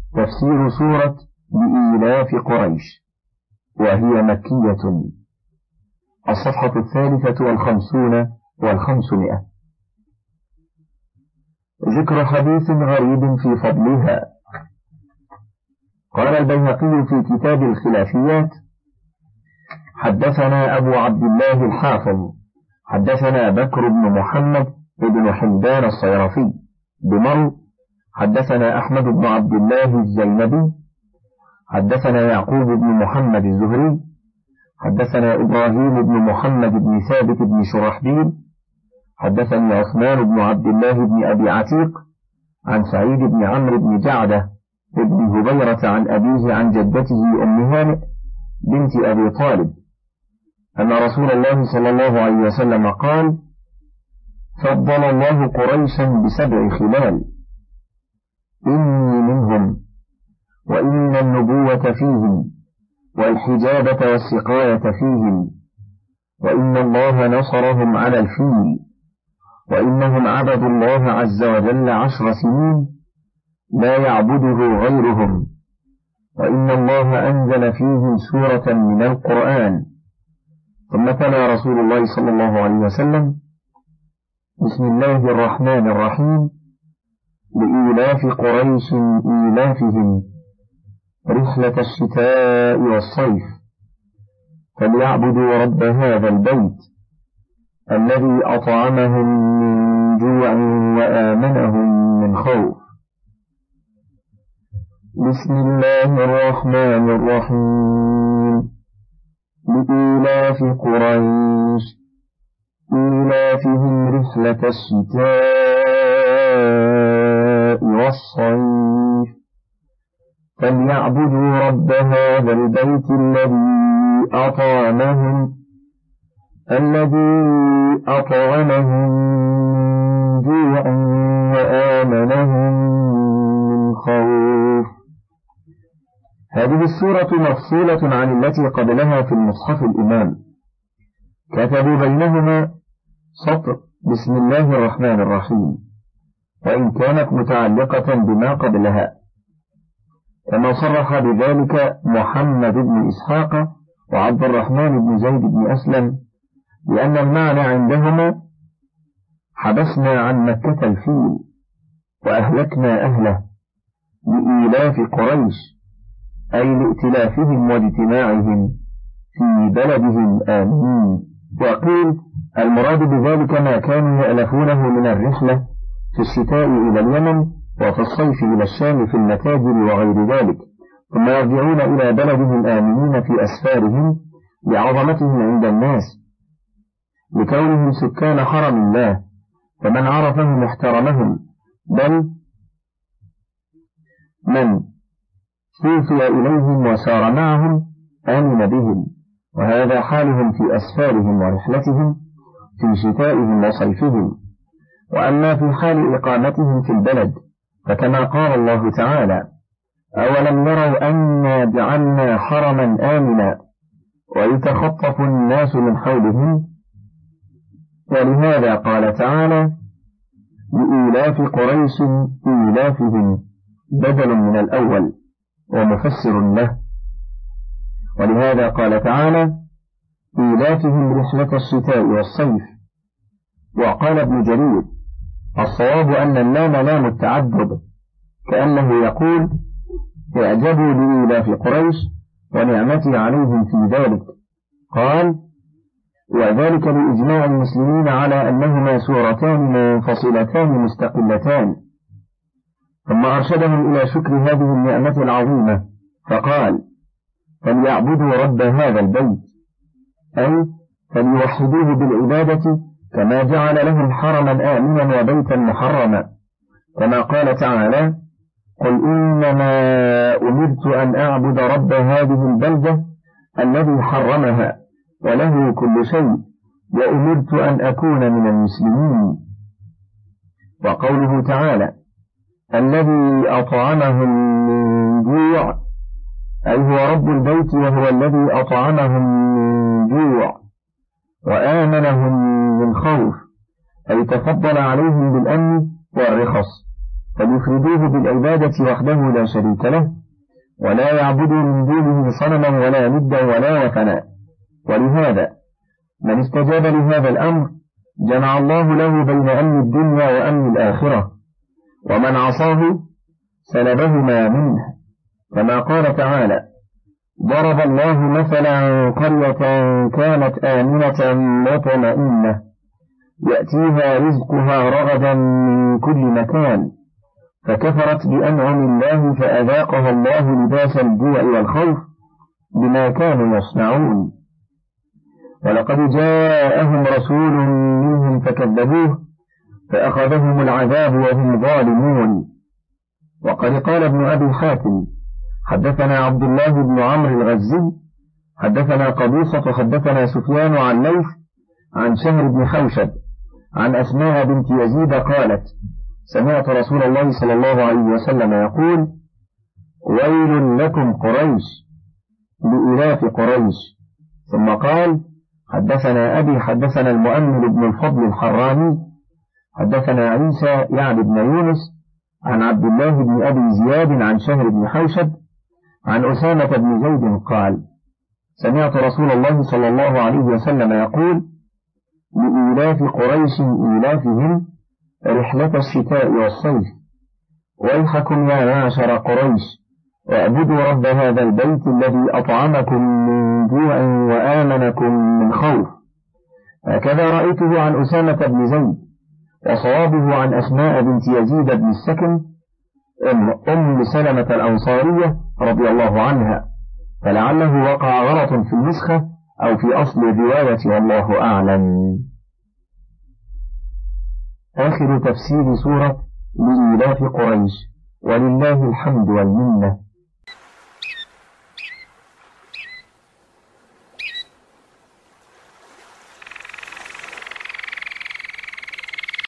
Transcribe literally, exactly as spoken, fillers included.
تفسير سورة لإيلاف قريش، وهي مكية. الصفحة الثالثة والخمسون والخمسمائة. ذكر حديث غريب في فضلها. قال البيهقي في كتاب الخلافيات: حدثنا أبو عبد الله الحافظ حدثنا بكر بن محمد بن حمدان الصيرفي بمرو، حدثنا أحمد بن عبد الله الزينبي، حدثنا يعقوب بن محمد الزهري، حدثنا إبراهيم بن محمد بن ثابت بن شرحبيل، حدثني عثمان بن عبد الله بن أبي عتيق عن سعيد بن عمرو بن جعدة بن هبيرة عن أبيه عن جدته أم هانئ بنت أبي طالب أن رسول الله صلى الله عليه وسلم قال: فضل الله قريشا بسبع خلال، إني منهم، وإن النبوة فيهم، والحجابة والسقاية فيهم، وإن الله نصرهم على الفيل، وإنهم عبدوا الله عز وجل عشر سنين لا يعبده غيرهم، وإن الله أنزل فيهم سورة من القرآن. ثم تلا رسول الله صلى الله عليه وسلم: بسم الله الرحمن الرحيم، لإيلاف قريش إيلافهم رحلة الشتاء والصيف، فليعبدوا رب هذا البيت الذي أطعمهم من جوع وآمنهم من خوف. بسم الله الرحمن الرحيم، لإيلاف قريش إيلافهم رحلة الشتاء والصيف، فليعبدوا رب هذا البيت الذي أطعمهم الذي أطعمهم من جوع وآمنهم من خوف. هذه السورة مفصولة عن التي قبلها في المصحف الإمام، كتبوا بينهما سطر بسم الله الرحمن الرحيم، وإن كانت متعلقة بما قبلها، كما صرح بذلك محمد بن إسحاق وعبد الرحمن بن زيد بن أسلم، لأن المعنى عندهما: حبسنا عن مكة الفيل وأهلكنا أهله لإيلاف قريش، أي لائتلافهم واجتماعهم في بلدهم آمنين. وقيل المراد بذلك ما كانوا يألفونه من الرحلة في الشتاء إلى اليمن، وفي الصيف إلى الشام في المتاجر وغير ذلك، ثم يرجعون إلى بلدهم آمنين في أسفارهم لعظمتهم عند الناس، لكونهم سكان حرم الله، فمن عرفهم احترمهم، بل من سوفي إليهم وسار معهم آمن بهم. وهذا حالهم في أسفارهم ورحلتهم في شتائهم وصيفهم. وأما في حال إقامتهم في البلد، فكما قال الله تعالى: أولم يروا أنا جعلنا حرما آمنا ويتخطف الناس من حولهم. ولهذا قال تعالى: لإيلاف قريش إيلافهم بدل من الأول ومفسر له. ولهذا قال تعالى: إيلافهم رحلة الشتاء والصيف. وقال ابن جرير: الصواب أن اللام لام التعدد، كأنه يقول: اعجبوا لإيلاف قريش ونعمتي عليهم في ذلك. قال: وذلك لإجماع المسلمين على أنهما سورتان منفصلتان مستقلتان. ثم أرشدهم إلى شكر هذه النعمة العظيمة، فقال: فليعبدوا رب هذا البيت، أي فليوحدوه بالعبادة، كما جعل لهم حرما آمنا وبيتا محرما، كما قال تعالى: قل إنما أمرت أن أعبد رب هذه البلدة الذي حرمها وله كل شيء، وأمرت أن أكون من المسلمين. وقوله تعالى: الذي أطعمهم من جوع، أي هو رب البيت وهو الذي أطعمهم من جوع وآمنهم من خوف، أي تفضل عليهم بالأمن والرخص، فليفردوه بالعبادة وحده لا شريك له، ولا يعبدوا من دونه صنما ولا ندا ولا وثنا. ولهذا من استجاب لهذا الأمر جمع الله له بين أمن الدنيا وأمن الآخرة، ومن عصاه سلبهما منه، كما قال تعالى: ضرب الله مثلا قرية كانت آمنة مطمئنة يأتيها رزقها رغدا من كل مكان فكفرت بأنعم الله فأذاقها الله لباس الجوع والخوف بما كانوا يصنعون. ولقد جاءهم رسول منهم فكذبوه فأخذهم العذاب وهم ظالمون. وقد قال ابن أبي حاتم: حدثنا عبد الله بن عمرو الغزي حدثنا قبيصة حدثنا سفيان عن ليث عن شهر بن حوشب عن أسماء بنت يزيد قالت: سمعت رسول الله صلى الله عليه وسلم يقول: ويل لكم قريش لإلاف قريش. ثم قال: حدثنا أبي حدثنا المؤمل بن الفضل الحراني حدثنا عيسى يعني بن يونس عن عبد الله بن أبي زياد عن شهر بن حوشب عن أسامة بن زيد قال: سمعت رسول الله صلى الله عليه وسلم يقول: لإيلاف قريش إيلافهم رحلة الشتاء والصيف، ويحكم يا معشر قريش واعبدوا رب هذا البيت الذي أطعمكم من جوع وآمنكم من خوف. هكذا رأيته عن أسامة بن زيد، وصوابه عن أسماء بنت يزيد بن السكن أم, أم سلمة الأنصارية رضي الله عنها، فلعله وقع غلط في النسخة أو في أصل الرواية والله أعلم. آخر تفسير سورة لإيلاف قريش، ولله الحمد والمنة.